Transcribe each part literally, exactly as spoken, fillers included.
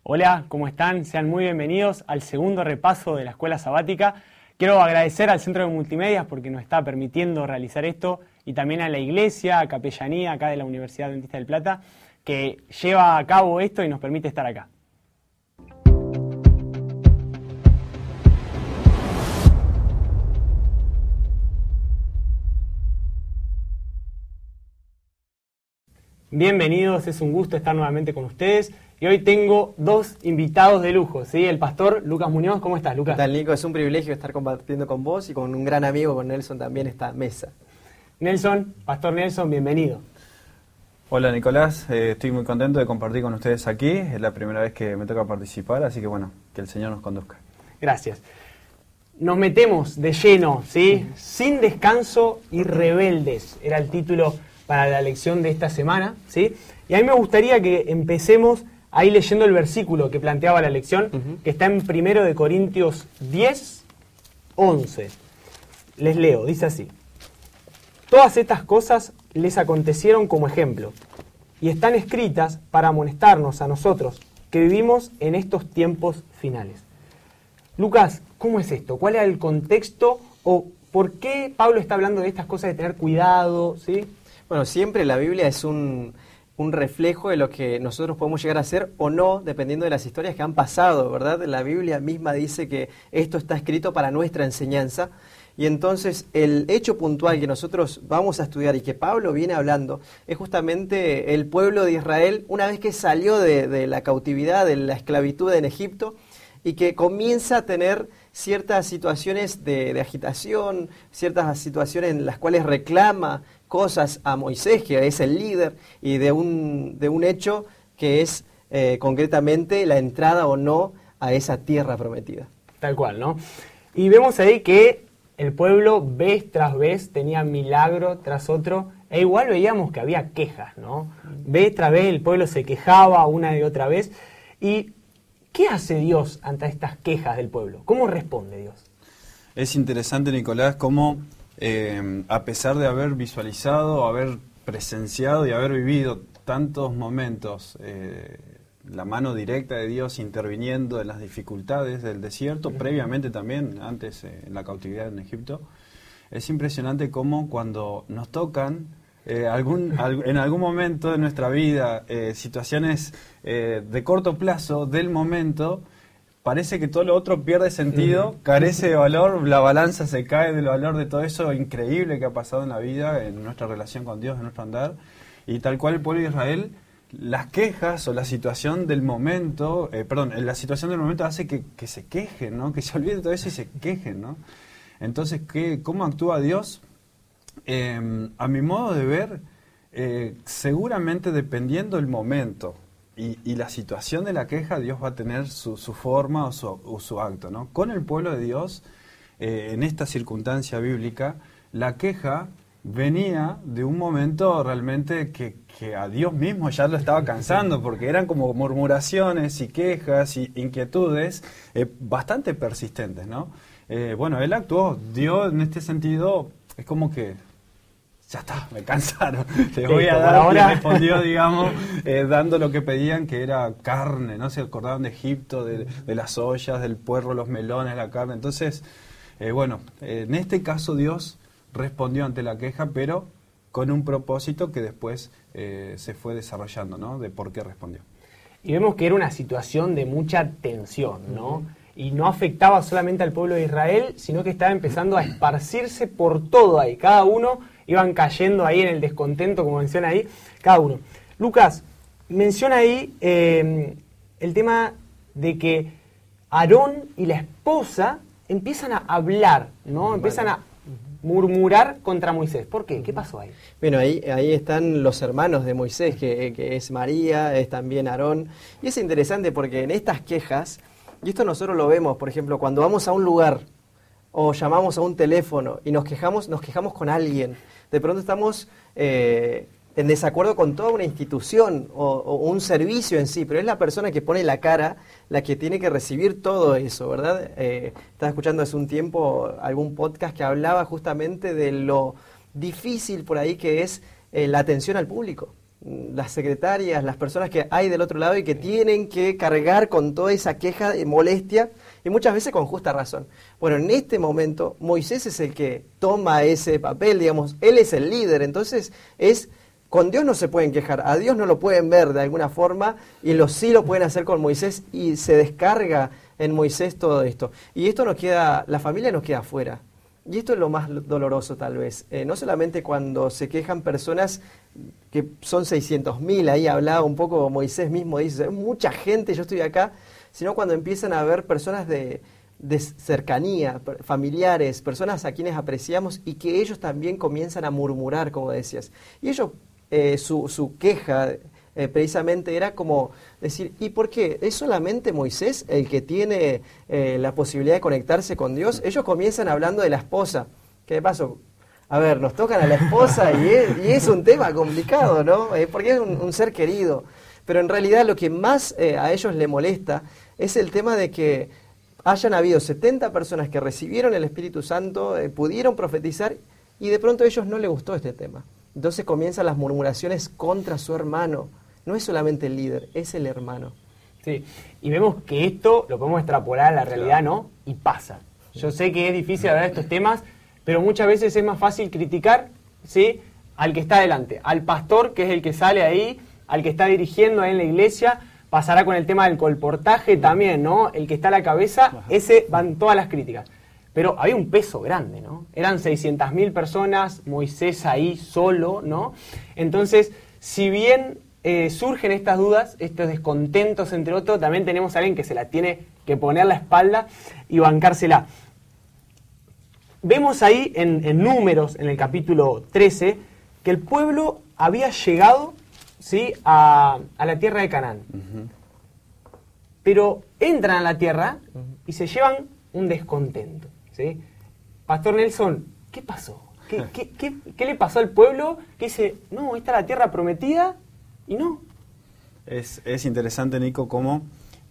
Hola, ¿cómo están? Sean muy bienvenidos al segundo repaso de la Escuela Sabática. Quiero agradecer al Centro de Multimedias porque nos está permitiendo realizar esto y también a la Iglesia, a Capellanía, acá de la Universidad Adventista del Plata, que lleva a cabo esto y nos permite estar acá. Bienvenidos, es un gusto estar nuevamente con ustedes. Y hoy tengo dos invitados de lujo, ¿sí? El pastor Lucas Muñoz. ¿Cómo estás, Lucas? ¿Qué tal, Nico? Es un privilegio estar compartiendo con vos y con un gran amigo, con Nelson, también esta mesa. Nelson, Pastor Nelson, bienvenido. Hola, Nicolás. Eh, estoy muy contento de compartir con ustedes aquí. Es la primera vez que me toca participar, así que bueno, que el Señor nos conduzca. Gracias. Nos metemos de lleno, ¿sí? Sin descanso y rebeldes, era el título para la lección de esta semana, ¿sí? Y a mí me gustaría que empecemos ahí leyendo el versículo que planteaba la lección, uh-huh. que está en primero de Corintios diez, once. Les leo, dice así: todas estas cosas les acontecieron como ejemplo, y están escritas para amonestarnos a nosotros, que vivimos en estos tiempos finales. Lucas, ¿cómo es esto? ¿Cuál es el contexto? ¿O por qué Pablo está hablando de estas cosas de tener cuidado? ¿Sí? Bueno, siempre la Biblia es un, un reflejo de lo que nosotros podemos llegar a hacer o no, dependiendo de las historias que han pasado, ¿verdad? La Biblia misma dice que esto está escrito para nuestra enseñanza. Y entonces el hecho puntual que nosotros vamos a estudiar y que Pablo viene hablando es justamente el pueblo de Israel una vez que salió de, de la cautividad, de la esclavitud en Egipto, y que comienza a tener ciertas situaciones de, de agitación, ciertas situaciones en las cuales reclama cosas a Moisés, que es el líder, y de un, de un hecho que es eh, concretamente la entrada o no a esa tierra prometida. Tal cual, ¿no? Y vemos ahí que el pueblo vez tras vez tenía milagro tras otro, e igual veíamos que había quejas, ¿no? Vez tras vez el pueblo se quejaba una y otra vez. ¿Y qué hace Dios ante estas quejas del pueblo? ¿Cómo responde Dios? Es interesante, Nicolás, cómo eh, a pesar de haber visualizado, haber presenciado y haber vivido tantos momentos, eh, la mano directa de Dios interviniendo en las dificultades del desierto, uh-huh. previamente también, antes eh, en la cautividad en Egipto, es impresionante cómo cuando nos tocan eh, algún, al, en algún momento de nuestra vida eh, situaciones eh, de corto plazo del momento, parece que todo lo otro pierde sentido, uh-huh. carece de valor, la balanza se cae del valor de todo eso increíble que ha pasado en la vida, en nuestra relación con Dios, en nuestro andar, y tal cual el pueblo de Israel, las quejas o la situación del momento, eh, perdón, la situación del momento hace que, que se quejen, ¿no? Que se olviden de todo eso y se quejen, ¿no? Entonces, ¿qué, ¿cómo actúa Dios? Eh, a mi modo de ver, eh, seguramente dependiendo del momento y, y la situación de la queja, Dios va a tener su, su forma o su, o su acto, ¿no? Con el pueblo de Dios, eh, en esta circunstancia bíblica, la queja venía de un momento realmente que, que a Dios mismo ya lo estaba cansando, porque eran como murmuraciones y quejas y inquietudes eh, bastante persistentes, ¿no? Eh, bueno, Él actuó, dio en este sentido, es como que ya está, me cansaron, les voy a dar, ahora respondió, digamos, eh, dando lo que pedían, que era carne, ¿no? Se acordaban de Egipto, de, de las ollas, del puerro, los melones, la carne. Entonces, eh, bueno, eh, en este caso Dios respondió ante la queja, pero con un propósito que después eh, se fue desarrollando, ¿no? De por qué respondió. Y vemos que era una situación de mucha tensión, ¿no? Uh-huh. Y no afectaba solamente al pueblo de Israel, sino que estaba empezando a esparcirse por todo ahí. Cada uno iban cayendo ahí en el descontento, como menciona ahí, cada uno. Lucas, menciona ahí eh, el tema de que Aarón y la esposa empiezan a hablar, ¿no? Vale. Empiezan a murmurar contra Moisés. ¿Por qué? ¿Qué pasó ahí? Bueno, ahí, ahí están los hermanos de Moisés, que, que es María, es también Aarón. Y es interesante porque en estas quejas, y esto nosotros lo vemos, por ejemplo, cuando vamos a un lugar o llamamos a un teléfono y nos quejamos, nos quejamos con alguien, de pronto estamos eh, en desacuerdo con toda una institución o, o un servicio en sí, pero es la persona que pone la cara la que tiene que recibir todo eso, ¿verdad? Eh, estaba escuchando hace un tiempo algún podcast que hablaba justamente de lo difícil por ahí que es eh, la atención al público, las secretarias, las personas que hay del otro lado y que tienen que cargar con toda esa queja de molestia y muchas veces con justa razón. Bueno, en este momento Moisés es el que toma ese papel, digamos, él es el líder, entonces es, con Dios no se pueden quejar, a Dios no lo pueden ver de alguna forma y lo sí lo pueden hacer con Moisés y se descarga en Moisés todo esto. Y esto nos queda, la familia nos queda afuera. Y esto es lo más doloroso tal vez, eh, no solamente cuando se quejan personas que son seiscientos mil, ahí hablaba un poco Moisés mismo, dice, mucha gente, yo estoy acá, sino cuando empiezan a haber personas de, de cercanía, familiares, personas a quienes apreciamos y que ellos también comienzan a murmurar, como decías. Y ellos, eh, su, su queja eh, precisamente era como decir, ¿y por qué? ¿Es solamente Moisés el que tiene eh, la posibilidad de conectarse con Dios? Ellos comienzan hablando de la esposa. ¿Qué pasó? A ver, nos tocan a la esposa y es, y es un tema complicado, ¿no? Eh, porque es un, un ser querido. Pero en realidad lo que más eh, a ellos le molesta es el tema de que hayan habido setenta personas que recibieron el Espíritu Santo, eh, pudieron profetizar y de pronto a ellos no les gustó este tema. Entonces comienzan las murmuraciones contra su hermano. No es solamente el líder, es el hermano. Sí, y vemos que esto lo podemos extrapolar a la realidad, ¿no? Y pasa. Yo sé que es difícil hablar de estos temas, pero muchas veces es más fácil criticar, ¿sí?, al que está adelante, al pastor, que es el que sale ahí, al que está dirigiendo ahí en la iglesia. Pasará con el tema del colportaje también, ¿no? El que está a la cabeza, ese van todas las críticas. Pero había un peso grande, ¿no? Eran seiscientas mil personas, Moisés ahí solo, ¿no? Entonces, si bien eh, surgen estas dudas, estos descontentos, entre otros, también tenemos a alguien que se la tiene que poner la espalda y bancársela. Vemos ahí en, en Números, en el capítulo trece, que el pueblo había llegado, ¿sí?, a, a la tierra de Canaán. Uh-huh. Pero entran a la tierra y se llevan un descontento, ¿sí? Pastor Nelson, ¿qué pasó? ¿Qué, qué, qué, qué le pasó al pueblo que dice, no, esta es la tierra prometida y no? Es, es interesante, Nico, cómo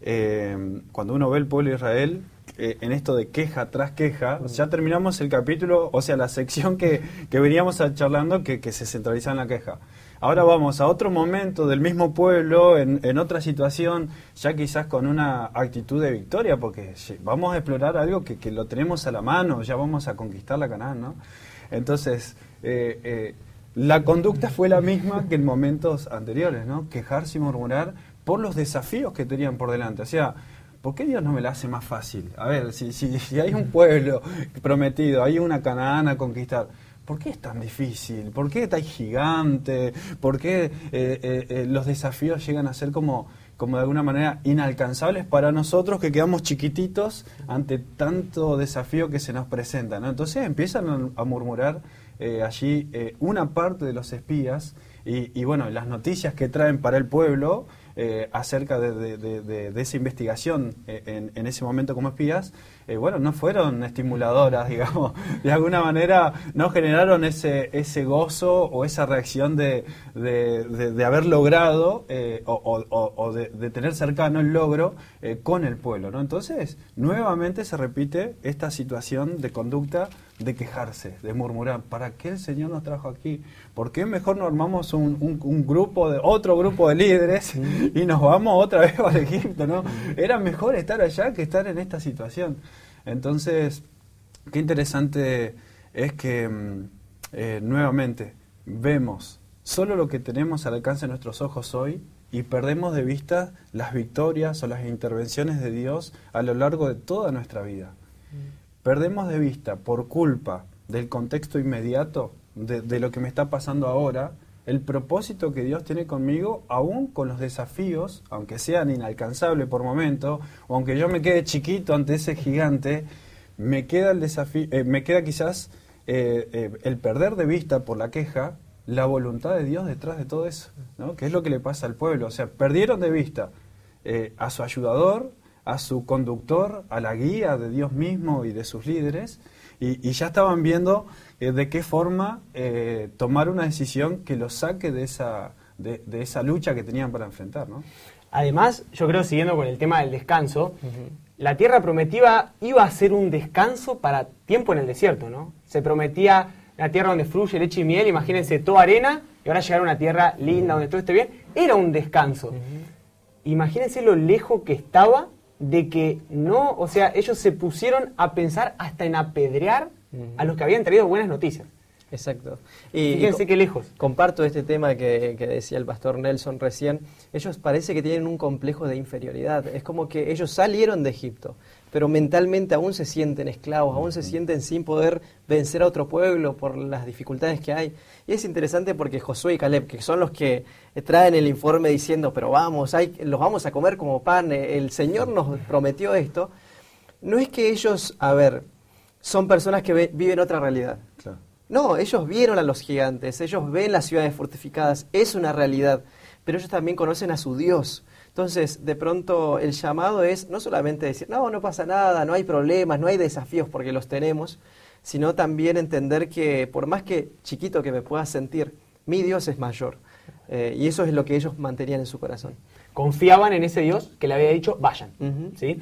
eh, cuando uno ve el pueblo de Israel, eh, en esto de queja tras queja, uh-huh, ya terminamos el capítulo, o sea, la sección que, que veníamos a charlando que, que se centraliza en la queja. Ahora vamos a otro momento del mismo pueblo, en, en otra situación, ya quizás con una actitud de victoria, porque vamos a explorar algo que, que lo tenemos a la mano, ya vamos a conquistar la Canaán, ¿no? Entonces, eh, eh, la conducta fue la misma que en momentos anteriores, ¿no? Quejarse y murmurar por los desafíos que tenían por delante. O sea, ¿por qué Dios no me la hace más fácil? A ver, si, si, si hay un pueblo prometido, hay una Canaán a conquistar, ¿por qué es tan difícil? ¿Por qué está gigante? ¿Por qué eh, eh, eh, los desafíos llegan a ser como, como de alguna manera inalcanzables para nosotros que quedamos chiquititos ante tanto desafío que se nos presenta, ¿no? Entonces empiezan a, a murmurar eh, allí eh, una parte de los espías y, y bueno, las noticias que traen para el pueblo eh, acerca de, de, de, de, de esa investigación eh, en, en ese momento como espías, eh, bueno, no fueron estimuladoras, digamos, de alguna manera no generaron ese, ese gozo o esa reacción de, de, de, de haber logrado eh, o, o, o de, de tener cercano el logro eh, con el pueblo, ¿no? Entonces, nuevamente se repite esta situación de conducta de quejarse, de murmurar, ¿para qué el Señor nos trajo aquí? ¿Por qué mejor no armamos un, un, un grupo de otro grupo de líderes y nos vamos otra vez para Egipto, ¿no? Era mejor estar allá que estar en esta situación. Entonces, qué interesante es que eh, nuevamente vemos solo lo que tenemos al alcance de nuestros ojos hoy y perdemos de vista las victorias o las intervenciones de Dios a lo largo de toda nuestra vida. Perdemos de vista, por culpa del contexto inmediato, de, de lo que me está pasando ahora, el propósito que Dios tiene conmigo, aún con los desafíos, aunque sean inalcanzables por momento, o aunque yo me quede chiquito ante ese gigante, me queda el desafío, eh, me queda quizás eh, eh, el perder de vista por la queja, la voluntad de Dios detrás de todo eso, ¿no? Que es lo que le pasa al pueblo. O sea, perdieron de vista eh, a su ayudador, a su conductor, a la guía de Dios mismo y de sus líderes, y, y ya estaban viendo eh, de qué forma eh, tomar una decisión que los saque de esa, de, de esa lucha que tenían para enfrentar, ¿no? Además, yo creo, siguiendo con el tema del descanso, uh-huh, la tierra prometida iba a ser un descanso para tiempo en el desierto, ¿no? Se prometía la tierra donde fluye leche y miel, imagínense, toda arena, y ahora llegar a una tierra linda donde todo esté bien, era un descanso. Uh-huh. Imagínense lo lejos que estaba de que no, o sea, ellos se pusieron a pensar hasta en apedrear uh-huh. a los que habían traído buenas noticias. Exacto. Y, Fíjense y qué lejos. Comparto este tema que, que decía el pastor Nelson recién. Ellos parece que tienen un complejo de inferioridad. Es como que ellos salieron de Egipto, pero mentalmente aún se sienten esclavos, aún se sienten sin poder vencer a otro pueblo por las dificultades que hay. Y es interesante porque Josué y Caleb, que son los que traen el informe diciendo, pero vamos, hay, los vamos a comer como pan, el Señor nos prometió esto, no es que ellos, a ver, son personas que ve, viven otra realidad. Claro. No, ellos vieron a los gigantes, ellos ven las ciudades fortificadas, es una realidad, pero ellos también conocen a su Dios. Entonces, de pronto, el llamado es no solamente decir, no, no pasa nada, no hay problemas, no hay desafíos porque los tenemos, sino también entender que por más que chiquito que me pueda sentir, mi Dios es mayor. Eh, y eso es lo que ellos mantenían en su corazón. Confiaban en ese Dios que le había dicho, vayan. Uh-huh. ¿Sí?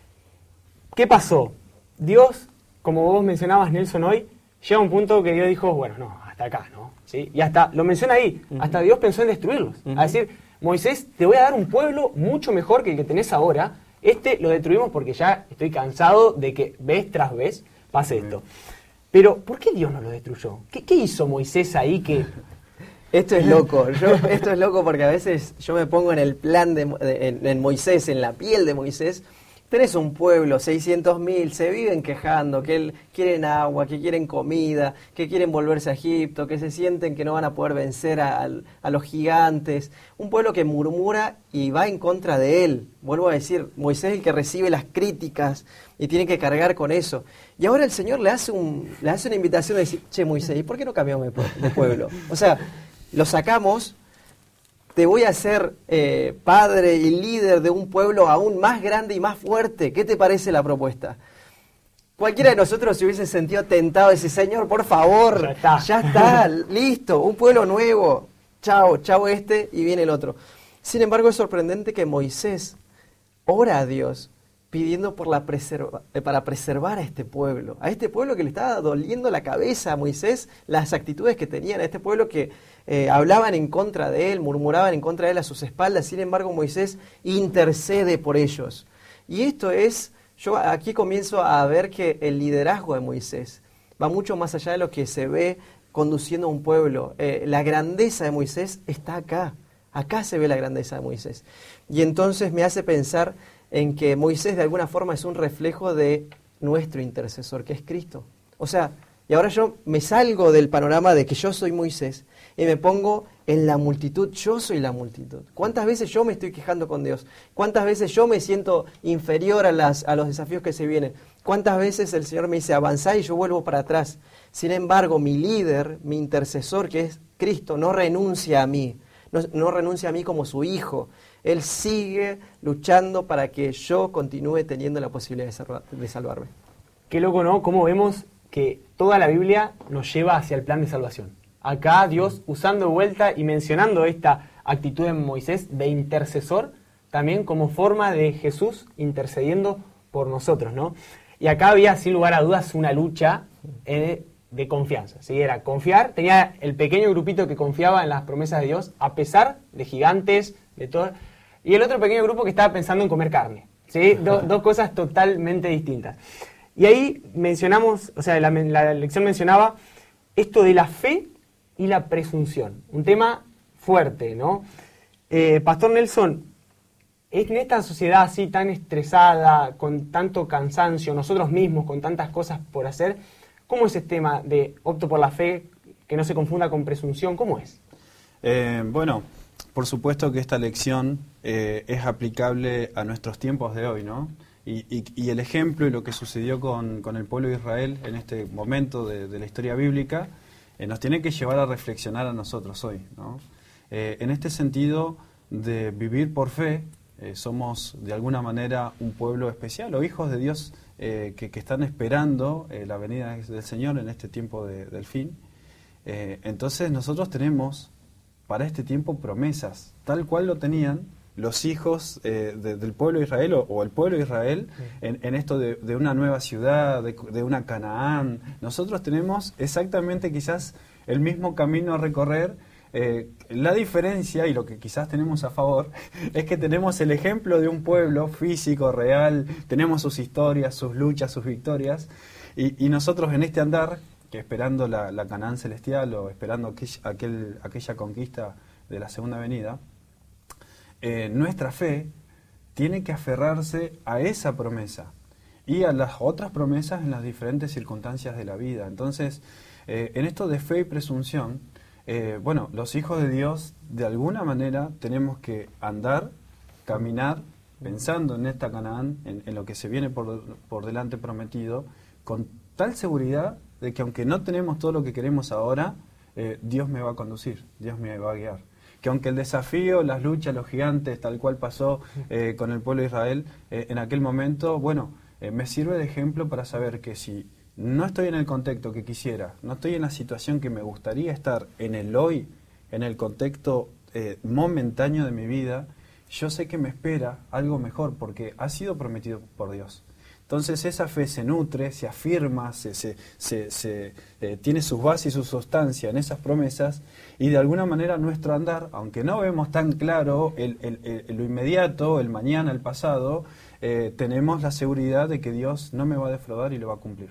¿Qué pasó? Dios, como vos mencionabas, Nelson, hoy, llega a un punto que Dios dijo, bueno, no, hasta acá, ¿no? ¿Sí? Y hasta, lo menciona ahí, uh-huh. hasta Dios pensó en destruirlos. Uh-huh. A decir, Moisés, te voy a dar un pueblo mucho mejor que el que tenés ahora. Este lo destruimos porque ya estoy cansado de que vez tras vez pase uh-huh. esto. Pero, ¿por qué Dios no lo destruyó? ¿Qué, qué hizo Moisés ahí que...? Esto es loco, yo, esto es loco porque a veces yo me pongo en el plan de, de en, en Moisés, en la piel de Moisés. Tenés un pueblo, seiscientos mil, se viven quejando, que él, quieren agua, que quieren comida, que quieren volverse a Egipto, que se sienten que no van a poder vencer a, a, a los gigantes. Un pueblo que murmura y va en contra de él. Vuelvo a decir, Moisés es el que recibe las críticas y tiene que cargar con eso. Y ahora el Señor le hace, un, le hace una invitación de decir, che Moisés, ¿y por qué no cambiamos de pueblo? O sea, lo sacamos... Te voy a ser eh, padre y líder de un pueblo aún más grande y más fuerte. ¿Qué te parece la propuesta? Cualquiera de nosotros se hubiese sentido tentado de decir, Señor, por favor, ya está, ya está listo, un pueblo nuevo. Chao, chao este y viene el otro. Sin embargo, es sorprendente que Moisés ora a Dios pidiendo por la preserva, eh, para preservar a este pueblo, a este pueblo que le estaba doliendo la cabeza a Moisés, las actitudes que tenían, a este pueblo que eh, hablaban en contra de él, murmuraban en contra de él a sus espaldas. Sin embargo, Moisés intercede por ellos. Y esto es, yo aquí comienzo a ver que el liderazgo de Moisés va mucho más allá de lo que se ve conduciendo a un pueblo. Eh, la grandeza de Moisés está acá, acá se ve la grandeza de Moisés. Y entonces me hace pensar en que Moisés de alguna forma es un reflejo de nuestro intercesor, que es Cristo. O sea, y ahora yo me salgo del panorama de que yo soy Moisés y me pongo en la multitud, yo soy la multitud. ¿Cuántas veces yo me estoy quejando con Dios? ¿Cuántas veces yo me siento inferior a, las, a los desafíos que se vienen? ¿Cuántas veces el Señor me dice avanzá y yo vuelvo para atrás? Sin embargo, mi líder, mi intercesor, que es Cristo, no renuncia a mí, no, no renuncia a mí como su hijo. Él sigue luchando para que yo continúe teniendo la posibilidad de, salva, de salvarme. Qué loco, ¿no? Cómo vemos que toda la Biblia nos lleva hacia el plan de salvación. Acá Dios usando de vuelta y mencionando esta actitud en Moisés de intercesor, también como forma de Jesús intercediendo por nosotros, ¿no? Y acá había, sin lugar a dudas, una lucha eh, de confianza. ¿Sí? Era confiar, tenía el pequeño grupito que confiaba en las promesas de Dios, a pesar de gigantes, de todo, y el otro pequeño grupo que estaba pensando en comer carne. ¿Sí? Do, dos cosas totalmente distintas. Y ahí mencionamos, o sea, la, la lección mencionaba esto de la fe y la presunción. Un tema fuerte, ¿no? Eh, Pastor Nelson, en esta sociedad así tan estresada, con tanto cansancio, nosotros mismos con tantas cosas por hacer, ¿cómo es este tema de opto por la fe, que no se confunda con presunción? ¿Cómo es? Eh, bueno, por supuesto que esta lección eh, es aplicable a nuestros tiempos de hoy, ¿no? Y, y, y el ejemplo y lo que sucedió con, con el pueblo de Israel en este momento de, de la historia bíblica eh, nos tiene que llevar a reflexionar a nosotros hoy, ¿no? Eh, en este sentido de vivir por fe, eh, somos de alguna manera un pueblo especial o hijos de Dios eh, que, que están esperando eh, la venida del Señor en este tiempo de, del fin. Eh, entonces nosotros tenemos para este tiempo promesas, tal cual lo tenían los hijos eh, de, del pueblo de Israel o, o el pueblo de Israel sí. en, en esto de, de una nueva ciudad, de, de una Canaán. Nosotros tenemos exactamente quizás el mismo camino a recorrer Eh, la diferencia, y lo que quizás tenemos a favor, es que tenemos el ejemplo de un pueblo físico, real, tenemos sus historias, sus luchas, sus victorias, y, y nosotros en este andar, que esperando la, la Canaán celestial o esperando aquel, aquel, aquella conquista de la segunda venida, eh, nuestra fe tiene que aferrarse a esa promesa y a las otras promesas en las diferentes circunstancias de la vida. Entonces, eh, en esto de fe y presunción, Eh, bueno, los hijos de Dios, de alguna manera, tenemos que andar, caminar, pensando en esta Canaán, en, en lo que se viene por, por delante prometido, con tal seguridad de que aunque no tenemos todo lo que queremos ahora, eh, Dios me va a conducir, Dios me va a guiar. Que aunque el desafío, las luchas, los gigantes, tal cual pasó eh, con el pueblo de Israel, eh, en aquel momento, bueno, eh, me sirve de ejemplo para saber que si no estoy en el contexto que quisiera, no estoy en la situación que me gustaría estar en el hoy, en el contexto eh, momentáneo de mi vida, yo sé que me espera algo mejor porque ha sido prometido por Dios. Entonces esa fe se nutre, se afirma, se, se, se, se eh, tiene sus bases y su sustancia en esas promesas, y de alguna manera nuestro andar, aunque no vemos tan claro el, el, el, lo inmediato, el mañana, el pasado, eh, tenemos la seguridad de que Dios no me va a defraudar y lo va a cumplir.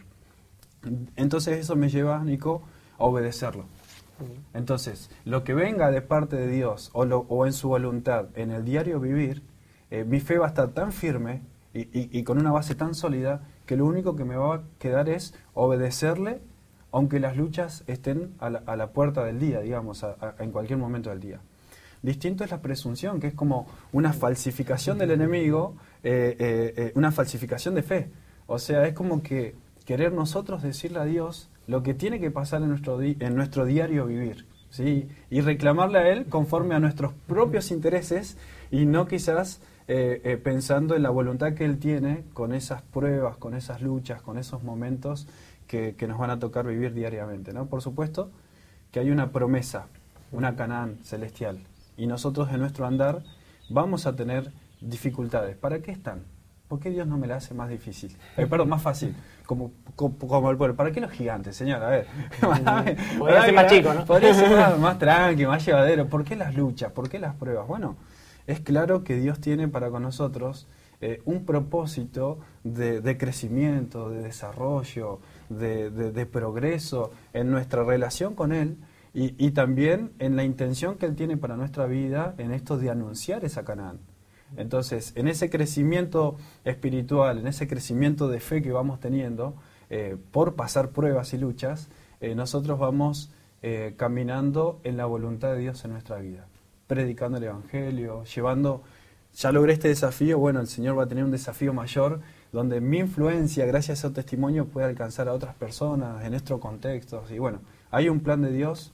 Entonces eso me lleva, Nico, a obedecerlo. Entonces, lo que venga de parte de Dios o, lo, o en su voluntad en el diario vivir, eh, mi fe va a estar tan firme y, y, y con una base tan sólida que lo único que me va a quedar es obedecerle, aunque las luchas estén a la, a la puerta del día, digamos, a, a, en cualquier momento del día. Distinto es la presunción, que es como una falsificación del enemigo, eh, eh, eh, una falsificación de fe. O sea, es como que querer nosotros decirle a Dios lo que tiene que pasar en nuestro, di en nuestro diario vivir, ¿sí? Y reclamarle a Él conforme a nuestros propios intereses y no quizás eh, eh, pensando en la voluntad que Él tiene con esas pruebas, con esas luchas, con esos momentos que, que nos van a tocar vivir diariamente, ¿no? Por supuesto que hay una promesa, una Canaán celestial, y nosotros en nuestro andar vamos a tener dificultades. ¿Para qué están? ¿Por qué Dios no me la hace más difícil? Eh, perdón, más fácil. Como, como, como el pueblo. ¿Para qué los gigantes, señor? A ver. Podría ser más chico, ¿no? Podría ser más, más tranqui, más llevadero. ¿Por qué las luchas? ¿Por qué las pruebas? Bueno, es claro que Dios tiene para con nosotros eh, un propósito de, de crecimiento, de desarrollo, de, de, de progreso en nuestra relación con Él y, y también en la intención que Él tiene para nuestra vida en esto de anunciar esa Canaán. Entonces, en ese crecimiento espiritual, en ese crecimiento de fe que vamos teniendo, eh, por pasar pruebas y luchas, eh, nosotros vamos eh, caminando en la voluntad de Dios en nuestra vida, predicando el Evangelio, llevando, ya logré este desafío, bueno, el Señor va a tener un desafío mayor, donde mi influencia, gracias a ese testimonio, puede alcanzar a otras personas en nuestros contextos. Y bueno, hay un plan de Dios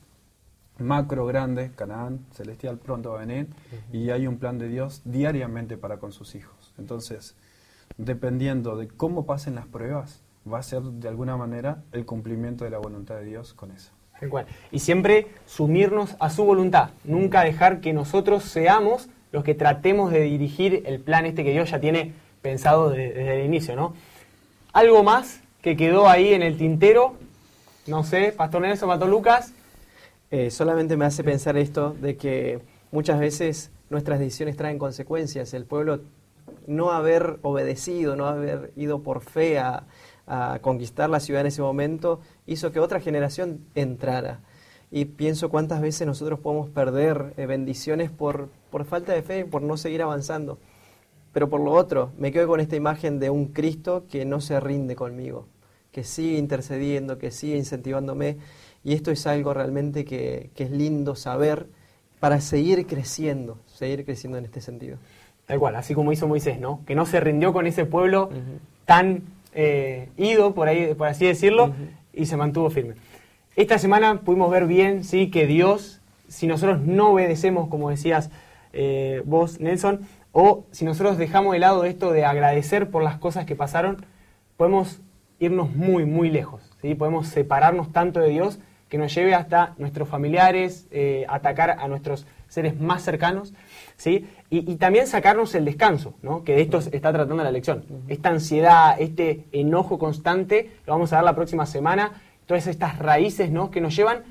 macro, grande, Canaán celestial pronto va a venir, uh-huh. Y hay un plan de Dios diariamente para con sus hijos. Entonces, dependiendo de cómo pasen las pruebas, va a ser de alguna manera el cumplimiento de la voluntad de Dios con eso. Tal cual. Y siempre sumirnos a su voluntad, nunca dejar que nosotros seamos los que tratemos de dirigir el plan este que Dios ya tiene pensado de, desde el inicio, ¿no? Algo más que quedó ahí en el tintero, no sé, Pastor Nelson, Pastor Lucas. Eh, solamente me hace pensar esto de que muchas veces nuestras decisiones traen consecuencias. El pueblo no haber obedecido, no haber ido por fe a, a conquistar la ciudad en ese momento, hizo que otra generación entrara. Y pienso cuántas veces nosotros podemos perder eh, bendiciones por, por falta de fe, por no seguir avanzando. Pero por lo otro, me quedo con esta imagen de un Cristo que no se rinde conmigo, que sigue intercediendo, que sigue incentivándome. Y esto es algo realmente que, que es lindo saber para seguir creciendo, seguir creciendo en este sentido. Tal cual, así como hizo Moisés, ¿no? Que no se rindió con ese pueblo uh-huh. tan eh, ido, por ahí, por así decirlo, uh-huh. y se mantuvo firme. Esta semana pudimos ver bien, sí, que Dios, si nosotros no obedecemos, como decías eh, vos, Nelson, o si nosotros dejamos de lado esto de agradecer por las cosas que pasaron, podemos irnos muy, muy lejos, ¿sí? Podemos separarnos tanto de Dios que nos lleve hasta nuestros familiares, eh, atacar a nuestros seres más cercanos, ¿sí? Y, y también sacarnos el descanso, ¿no? Que de esto está tratando la lección. Uh-huh. Esta ansiedad, este enojo constante, lo vamos a ver la próxima semana, todas estas raíces, ¿no? Que nos llevan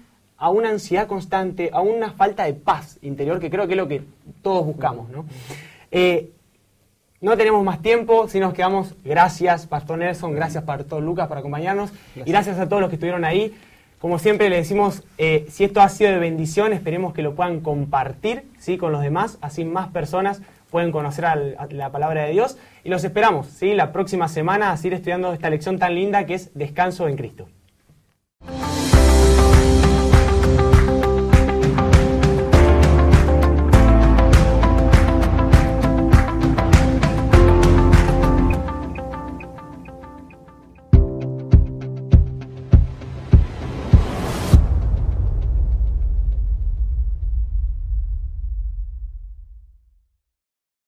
a una ansiedad constante, a una falta de paz interior, que creo que es lo que todos buscamos, ¿no? Eh, no tenemos más tiempo, si nos quedamos, gracias Pastor Nelson, gracias Pastor Lucas por acompañarnos, gracias. Y gracias a todos los que estuvieron ahí. Como siempre le decimos, eh, si esto ha sido de bendición, esperemos que lo puedan compartir, ¿sí?, con los demás, así más personas pueden conocer a la palabra de Dios. Y los esperamos, ¿sí?, la próxima semana a seguir estudiando esta lección tan linda que es Descanso en Cristo.